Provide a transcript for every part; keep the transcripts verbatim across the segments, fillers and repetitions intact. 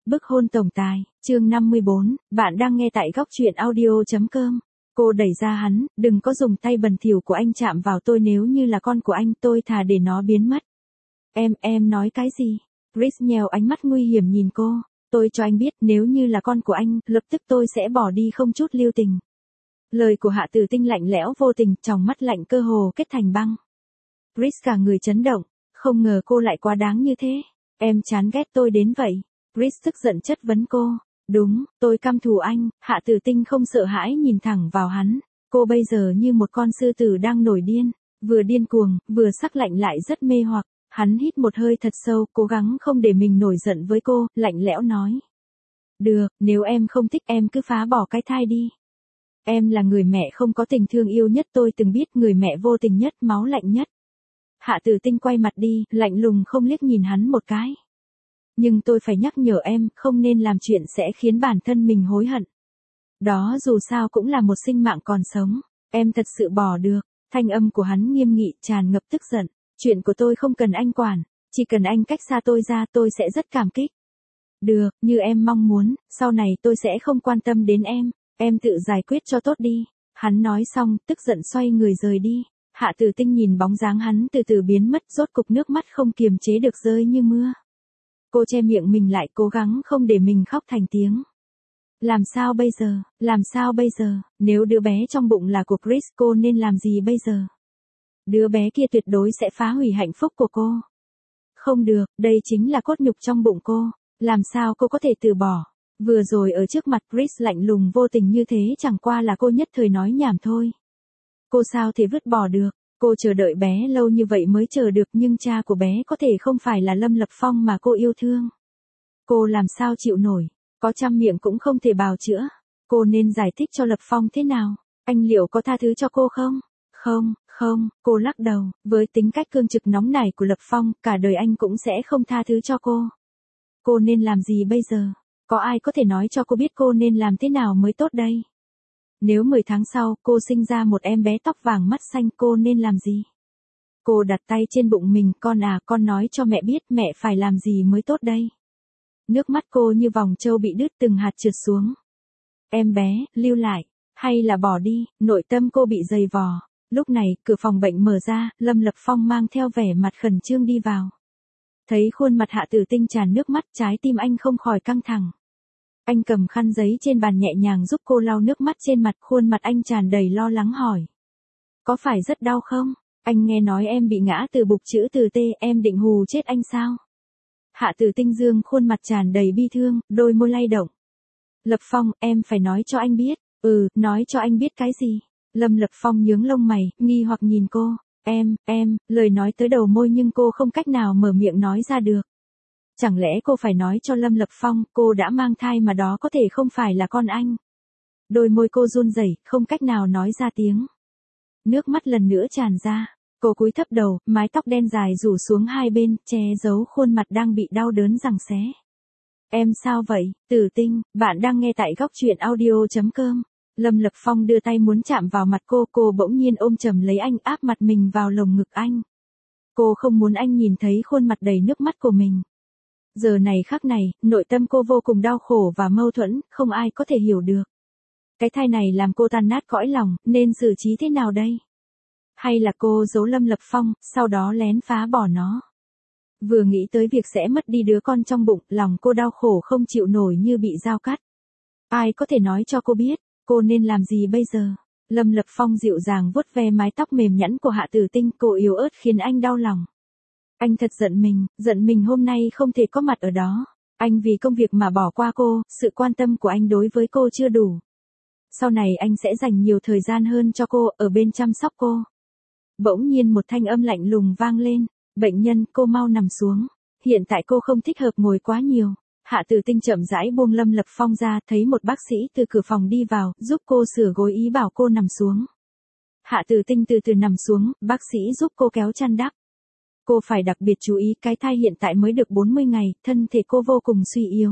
Bức hôn tổng tài, chương năm mươi bốn, bạn đang nghe tại góc truyện audio.com. Cô đẩy ra hắn, đừng có dùng tay bẩn thỉu của anh chạm vào tôi, nếu như là con của anh tôi thà để nó biến mất. Em, em nói cái gì? Chris nhèo ánh mắt nguy hiểm nhìn cô. Tôi cho anh biết nếu như là con của anh, lập tức tôi sẽ bỏ đi không chút lưu tình. Lời của Hạ Tử Tinh lạnh lẽo vô tình, tròng mắt lạnh cơ hồ kết thành băng. Chris cả người chấn động, không ngờ cô lại quá đáng như thế. Em chán ghét tôi đến vậy. Chris tức giận chất vấn cô. Đúng, tôi căm thù anh. Hạ Tử Tinh không sợ hãi nhìn thẳng vào hắn. Cô bây giờ như một con sư tử đang nổi điên, vừa điên cuồng, vừa sắc lạnh lại rất mê hoặc. Hắn hít một hơi thật sâu, cố gắng không để mình nổi giận với cô, lạnh lẽo nói. Được, nếu em không thích em cứ phá bỏ cái thai đi. Em là người mẹ không có tình thương yêu nhất tôi từng biết, người mẹ vô tình nhất, máu lạnh nhất. Hạ Tử Tinh quay mặt đi, lạnh lùng không liếc nhìn hắn một cái. Nhưng tôi phải nhắc nhở em, không nên làm chuyện sẽ khiến bản thân mình hối hận. Đó dù sao cũng là một sinh mạng còn sống, em thật sự bỏ được. Thanh âm của hắn nghiêm nghị, tràn ngập tức giận. Chuyện của tôi không cần anh quản, chỉ cần anh cách xa tôi ra tôi sẽ rất cảm kích. Được, như em mong muốn, sau này tôi sẽ không quan tâm đến em, em tự giải quyết cho tốt đi. Hắn nói xong, tức giận xoay người rời đi. Hạ Tử Tinh nhìn bóng dáng hắn từ từ biến mất, rốt cục nước mắt không kiềm chế được rơi như mưa. Cô che miệng mình lại, cố gắng không để mình khóc thành tiếng. Làm sao bây giờ, làm sao bây giờ, nếu đứa bé trong bụng là của Chris cô nên làm gì bây giờ? Đứa bé kia tuyệt đối sẽ phá hủy hạnh phúc của cô. Không được, đây chính là cốt nhục trong bụng cô, làm sao cô có thể từ bỏ? Vừa rồi ở trước mặt Chris lạnh lùng vô tình như thế chẳng qua là cô nhất thời nói nhảm thôi. Cô sao thể vứt bỏ được, cô chờ đợi bé lâu như vậy mới chờ được, nhưng cha của bé có thể không phải là Lâm Lập Phong mà cô yêu thương. Cô làm sao chịu nổi, có trăm miệng cũng không thể bào chữa. Cô nên giải thích cho Lập Phong thế nào, anh liệu có tha thứ cho cô không? Không, không, cô lắc đầu, với tính cách cương trực nóng nảy của Lập Phong, cả đời anh cũng sẽ không tha thứ cho cô. Cô nên làm gì bây giờ? Có ai có thể nói cho cô biết cô nên làm thế nào mới tốt đây? Nếu mười tháng sau cô sinh ra một em bé tóc vàng mắt xanh cô nên làm gì? Cô đặt tay trên bụng mình, con à, con nói cho mẹ biết mẹ phải làm gì mới tốt đây? Nước mắt cô như vòng trâu bị đứt từng hạt trượt xuống. Em bé, lưu lại, hay là bỏ đi, nội tâm cô bị dày vò. Lúc này, cửa phòng bệnh mở ra, Lâm Lập Phong mang theo vẻ mặt khẩn trương đi vào. Thấy khuôn mặt Hạ Tử Tinh tràn nước mắt, trái tim anh không khỏi căng thẳng. Anh cầm khăn giấy trên bàn nhẹ nhàng giúp cô lau nước mắt trên mặt, khuôn mặt anh tràn đầy lo lắng hỏi. Có phải rất đau không? Anh nghe nói em bị ngã từ bục chữ từ T, em định hù chết anh sao? Hạ Tử Tinh dương khuôn mặt tràn đầy bi thương, đôi môi lay động. Lập Phong, em phải nói cho anh biết. Ừ, nói cho anh biết cái gì? Lâm Lập Phong nhướng lông mày, nghi hoặc nhìn cô. Em, em, lời nói tới đầu môi nhưng cô không cách nào mở miệng nói ra được. Chẳng lẽ cô phải nói cho Lâm Lập Phong cô đã mang thai mà đó có thể không phải là con anh? Đôi môi cô run rẩy, không cách nào nói ra tiếng. Nước mắt lần nữa tràn ra. Cô cúi thấp đầu, mái tóc đen dài rủ xuống hai bên, che giấu khuôn mặt đang bị đau đớn giằng xé. Em sao vậy, Tử Tinh, bạn đang nghe tại góc truyện audio.com. Lâm Lập Phong đưa tay muốn chạm vào mặt cô, cô bỗng nhiên ôm chầm lấy anh, áp mặt mình vào lồng ngực anh. Cô không muốn anh nhìn thấy khuôn mặt đầy nước mắt của mình. Giờ này khắc này, nội tâm cô vô cùng đau khổ và mâu thuẫn, không ai có thể hiểu được. Cái thai này làm cô tan nát cõi lòng, nên xử trí thế nào đây? Hay là cô giấu Lâm Lập Phong, sau đó lén phá bỏ nó? Vừa nghĩ tới việc sẽ mất đi đứa con trong bụng, lòng cô đau khổ không chịu nổi như bị dao cắt. Ai có thể nói cho cô biết, cô nên làm gì bây giờ? Lâm Lập Phong dịu dàng vuốt ve mái tóc mềm nhẵn của Hạ Tử Tinh, cô yếu ớt khiến anh đau lòng. Anh thật giận mình, giận mình hôm nay không thể có mặt ở đó. Anh vì công việc mà bỏ qua cô, sự quan tâm của anh đối với cô chưa đủ. Sau này anh sẽ dành nhiều thời gian hơn cho cô, ở bên chăm sóc cô. Bỗng nhiên một thanh âm lạnh lùng vang lên. Bệnh nhân, cô mau nằm xuống. Hiện tại cô không thích hợp ngồi quá nhiều. Hạ Tử Tinh chậm rãi buông Lâm Lập Phong ra, thấy một bác sĩ từ cửa phòng đi vào, giúp cô sửa gối ý bảo cô nằm xuống. Hạ Tử Tinh từ từ nằm xuống, bác sĩ giúp cô kéo chăn đắp. Cô phải đặc biệt chú ý, cái thai hiện tại mới được bốn mươi ngày, thân thể cô vô cùng suy yếu.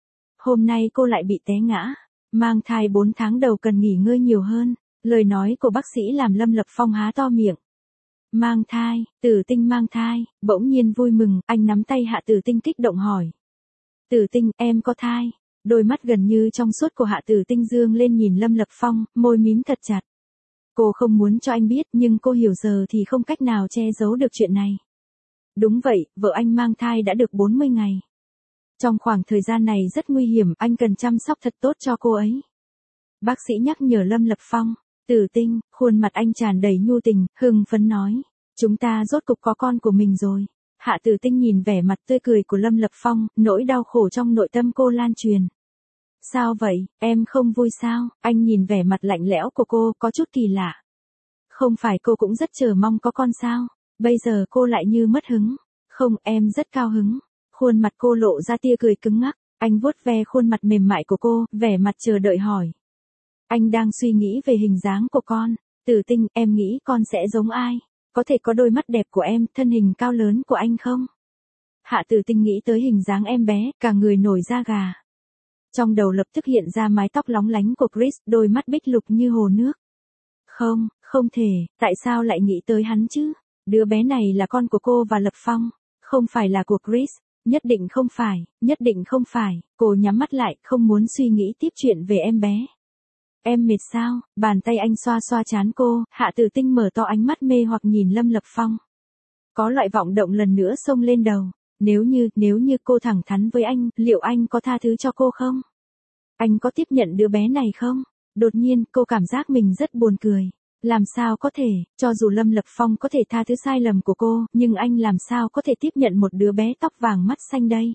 Hôm nay cô lại bị té ngã. Mang thai bốn tháng đầu cần nghỉ ngơi nhiều hơn. Lời nói của bác sĩ làm Lâm Lập Phong há to miệng. Mang thai, Tử Tinh mang thai, bỗng nhiên vui mừng, anh nắm tay Hạ Tử Tinh kích động hỏi. Tử Tinh, em có thai. Đôi mắt gần như trong suốt của Hạ Tử Tinh dương lên nhìn Lâm Lập Phong, môi mím thật chặt. Cô không muốn cho anh biết, nhưng cô hiểu giờ thì không cách nào che giấu được chuyện này. Đúng vậy, vợ anh mang thai đã được bốn mươi ngày. Trong khoảng thời gian này rất nguy hiểm, anh cần chăm sóc thật tốt cho cô ấy. Bác sĩ nhắc nhở Lâm Lập Phong. Tử Tinh, khuôn mặt anh tràn đầy nhu tình, hưng phấn nói. Chúng ta rốt cục có con của mình rồi. Hạ Tử Tinh nhìn vẻ mặt tươi cười của Lâm Lập Phong, nỗi đau khổ trong nội tâm cô lan truyền. Sao vậy, em không vui sao? Anh nhìn vẻ mặt lạnh lẽo của cô, có chút kỳ lạ. Không phải cô cũng rất chờ mong có con sao? Bây giờ cô lại như mất hứng. Không, em rất cao hứng. Khuôn mặt cô lộ ra tia cười cứng ngắc. Anh vuốt ve khuôn mặt mềm mại của cô, vẻ mặt chờ đợi hỏi. Anh đang suy nghĩ về hình dáng của con. Tử Tinh, em nghĩ con sẽ giống ai? Có thể có đôi mắt đẹp của em, thân hình cao lớn của anh không? Hạ Tử Tinh nghĩ tới hình dáng em bé, cả người nổi da gà. Trong đầu lập tức hiện ra mái tóc lóng lánh của Chris, đôi mắt bích lục như hồ nước. Không, không thể, tại sao lại nghĩ tới hắn chứ? Đứa bé này là con của cô và Lập Phong, không phải là của Chris. Nhất định không phải, nhất định không phải. Cô nhắm mắt lại, không muốn suy nghĩ tiếp chuyện về em bé. Em mệt sao? Bàn tay anh xoa xoa trán cô, Hạ Tử Tinh mở to ánh mắt mê hoặc nhìn Lâm Lập Phong. Có loại vọng động lần nữa xông lên đầu. Nếu như, nếu như cô thẳng thắn với anh, liệu anh có tha thứ cho cô không? Anh có tiếp nhận đứa bé này không? Đột nhiên, cô cảm giác mình rất buồn cười. Làm sao có thể, cho dù Lâm Lập Phong có thể tha thứ sai lầm của cô, nhưng anh làm sao có thể tiếp nhận một đứa bé tóc vàng mắt xanh đây?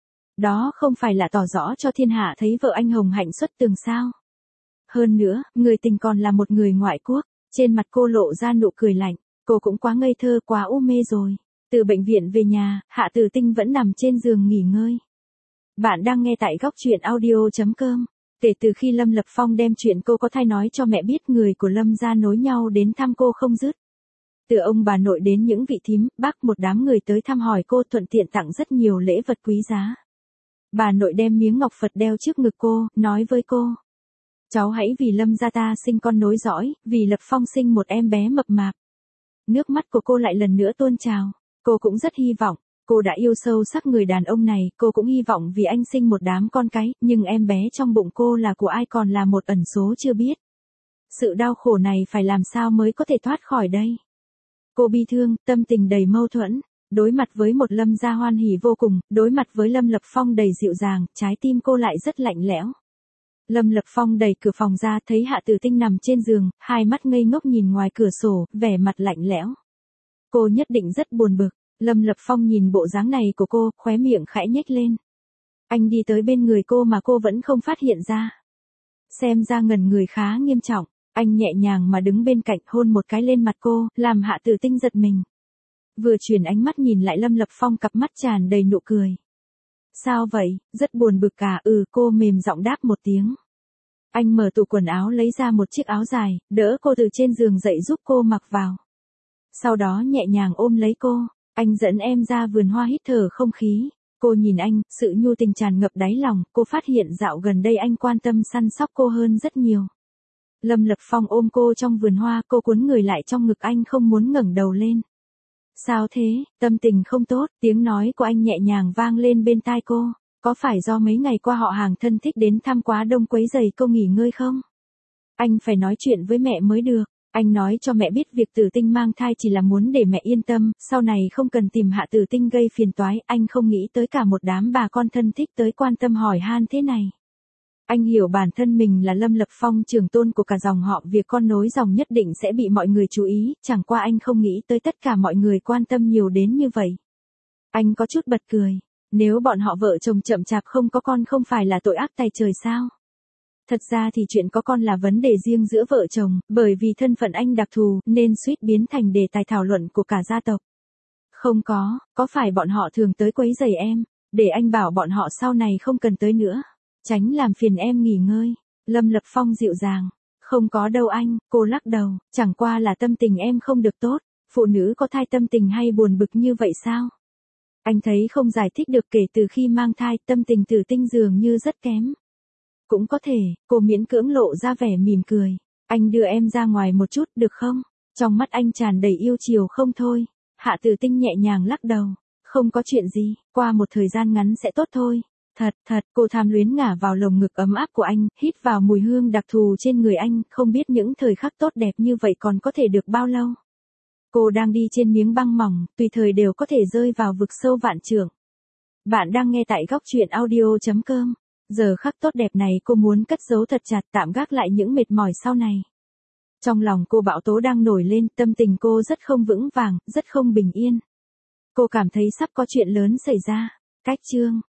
Đó không phải là tỏ rõ cho thiên hạ thấy vợ anh hồng hạnh xuất tường sao? Hơn nữa, người tình còn là một người ngoại quốc. Trên mặt cô lộ ra nụ cười lạnh. Cô cũng quá ngây thơ, quá u mê rồi. Từ bệnh viện về nhà, Hạ Tử Tinh vẫn nằm trên giường nghỉ ngơi. Bạn đang nghe tại góc truyện audio chấm com. Kể từ khi Lâm Lập Phong đem chuyện cô có thai nói cho mẹ biết, người của Lâm gia nối nhau đến thăm cô không dứt. Từ ông bà nội đến những vị thím, bác, một đám người tới thăm hỏi cô, thuận tiện tặng rất nhiều lễ vật quý giá. Bà nội đem miếng ngọc Phật đeo trước ngực cô, nói với cô. Cháu hãy vì Lâm gia ta sinh con nối dõi, vì Lập Phong sinh một em bé mập mạp. Nước mắt của cô lại lần nữa tuôn trào. Cô cũng rất hy vọng. Cô đã yêu sâu sắc người đàn ông này, cô cũng hy vọng vì anh sinh một đám con cái, nhưng em bé trong bụng cô là của ai còn là một ẩn số chưa biết. Sự đau khổ này phải làm sao mới có thể thoát khỏi đây? Cô bi thương, tâm tình đầy mâu thuẫn, đối mặt với một Lâm gia hoan hỉ vô cùng, đối mặt với Lâm Lập Phong đầy dịu dàng, trái tim cô lại rất lạnh lẽo. Lâm Lập Phong đẩy cửa phòng ra, thấy Hạ Tử Tinh nằm trên giường, hai mắt ngây ngốc nhìn ngoài cửa sổ, vẻ mặt lạnh lẽo. Cô nhất định rất buồn bực. Lâm Lập Phong nhìn bộ dáng này của cô, khóe miệng khẽ nhếch lên. Anh đi tới bên người cô mà cô vẫn không phát hiện ra. Xem ra ngần người khá nghiêm trọng, anh nhẹ nhàng mà đứng bên cạnh, hôn một cái lên mặt cô, làm Hạ Tử Tinh giật mình. Vừa chuyển ánh mắt nhìn lại Lâm Lập Phong, cặp mắt tràn đầy nụ cười. Sao vậy, rất buồn bực cả? Ừ, cô mềm giọng đáp một tiếng. Anh mở tủ quần áo lấy ra một chiếc áo dài, đỡ cô từ trên giường dậy giúp cô mặc vào. Sau đó nhẹ nhàng ôm lấy cô. Anh dẫn em ra vườn hoa hít thở không khí. Cô nhìn anh, sự nhu tình tràn ngập đáy lòng, cô phát hiện dạo gần đây anh quan tâm săn sóc cô hơn rất nhiều. Lâm Lập Phong ôm cô trong vườn hoa, cô cuốn người lại trong ngực anh, không muốn ngẩng đầu lên. Sao thế, tâm tình không tốt? Tiếng nói của anh nhẹ nhàng vang lên bên tai cô. Có phải do mấy ngày qua họ hàng thân thích đến thăm quá đông quấy rầy cô nghỉ ngơi không? Anh phải nói chuyện với mẹ mới được. Anh nói cho mẹ biết việc Tử Tinh mang thai chỉ là muốn để mẹ yên tâm, sau này không cần tìm Hạ Tử Tinh gây phiền toái. Anh không nghĩ tới cả một đám bà con thân thích tới quan tâm hỏi han thế này. Anh hiểu bản thân mình là Lâm Lập Phong, trưởng tôn của cả dòng họ, việc con nối dòng nhất định sẽ bị mọi người chú ý, chẳng qua anh không nghĩ tới tất cả mọi người quan tâm nhiều đến như vậy. Anh có chút bật cười, nếu bọn họ vợ chồng chậm chạp không có con không phải là tội ác tày trời sao? Thật ra thì chuyện có con là vấn đề riêng giữa vợ chồng, bởi vì thân phận anh đặc thù, nên suýt biến thành đề tài thảo luận của cả gia tộc. Không có, có phải bọn họ thường tới quấy rầy em, để anh bảo bọn họ sau này không cần tới nữa, tránh làm phiền em nghỉ ngơi. Lâm Lập Phong dịu dàng, không có đâu anh, cô lắc đầu, chẳng qua là tâm tình em không được tốt, phụ nữ có thai tâm tình hay buồn bực như vậy sao? Anh thấy không giải thích được, kể từ khi mang thai, tâm tình Tử Tinh dường như rất kém. Cũng có thể, cô miễn cưỡng lộ ra vẻ mỉm cười. Anh đưa em ra ngoài một chút, được không? Trong mắt anh tràn đầy yêu chiều không thôi. Hạ Tử Tinh nhẹ nhàng lắc đầu. Không có chuyện gì, qua một thời gian ngắn sẽ tốt thôi. Thật, thật, cô tham luyến ngả vào lồng ngực ấm áp của anh, hít vào mùi hương đặc thù trên người anh, không biết những thời khắc tốt đẹp như vậy còn có thể được bao lâu. Cô đang đi trên miếng băng mỏng, tùy thời đều có thể rơi vào vực sâu vạn trượng. Bạn đang nghe tại góc truyện audio.com. Giờ khắc tốt đẹp này cô muốn cất giấu thật chặt, tạm gác lại những mệt mỏi sau này. Trong lòng cô bão tố đang nổi lên, tâm tình cô rất không vững vàng, rất không bình yên. Cô cảm thấy sắp có chuyện lớn xảy ra. Cách chương